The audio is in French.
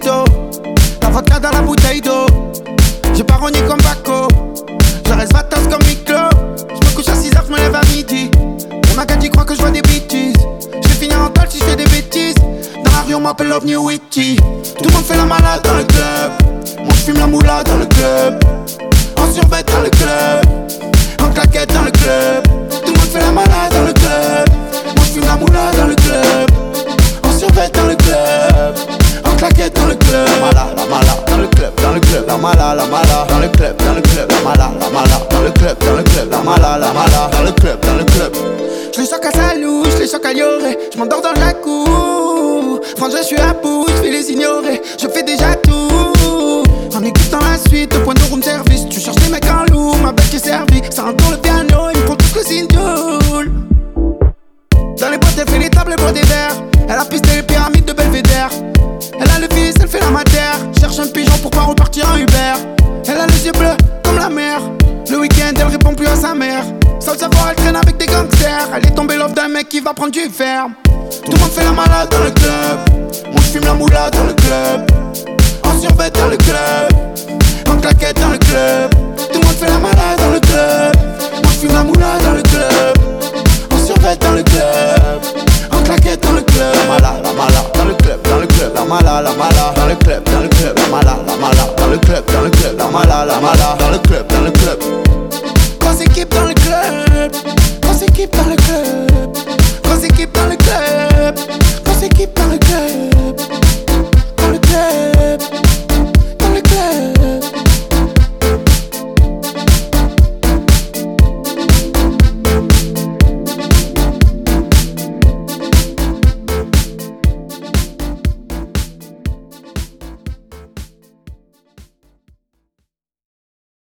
mojito. La vodka dans la bouteille d'eau. J'ai pas rogné comme Paco. Je reste vatos comme Miklo. Je me couche à 6h, je me lève à midi. On m'a dit crois que je vois des bitches. Je vais finir en tôle si je fais des bêtises. Dans la rue on m'appelle l'OVNI Witchy. Tout le monde fait la malade dans le club. Moi je fume la moula dans le club. En survêt dans le club. En claquette dans le club. Tout le monde fait la malade dans le club. Moi je fume la moula dans le club. En survêt dans le club. En claquette dans le club. La mala dans le club, dans le club. La mala dans le club, dans le club. La mala dans le club, dans le club. La mala dans le club, dans le club. Je les choque à Salou, je les choque à Lioré. Je m'endors dans le jacou. Franchement je suis à bout, je vais les ignorer. Je fais déjà tout. En écoutant la suite, 2 points de room service. Tu cherches des mecs en loup, ma bête qui est servie. Ça entoure le piano, ils me font tous le signe d'oul. Dans les boîtes elle fait les tables, elle boit des verres. Elle a pisté les pyramides de Belvédère. Elle a le fils, elle fait la matière. Cherche un pigeon pour pas repartir en Uber. Elle a les yeux bleus comme la mer. Le week-end elle répond plus à sa mère. Sans le savoir elle traîne avec des gangsters. Elle est tombée l'offre d'un mec qui va prendre du ferme. Tout le monde fait la malade dans le club. Moi je fume la moula dans le club. En survêt dans le club. En claquette dans le club. Tout le monde fait la malade dans le club. Moi je fume la moula dans le club. En survêt dans le club.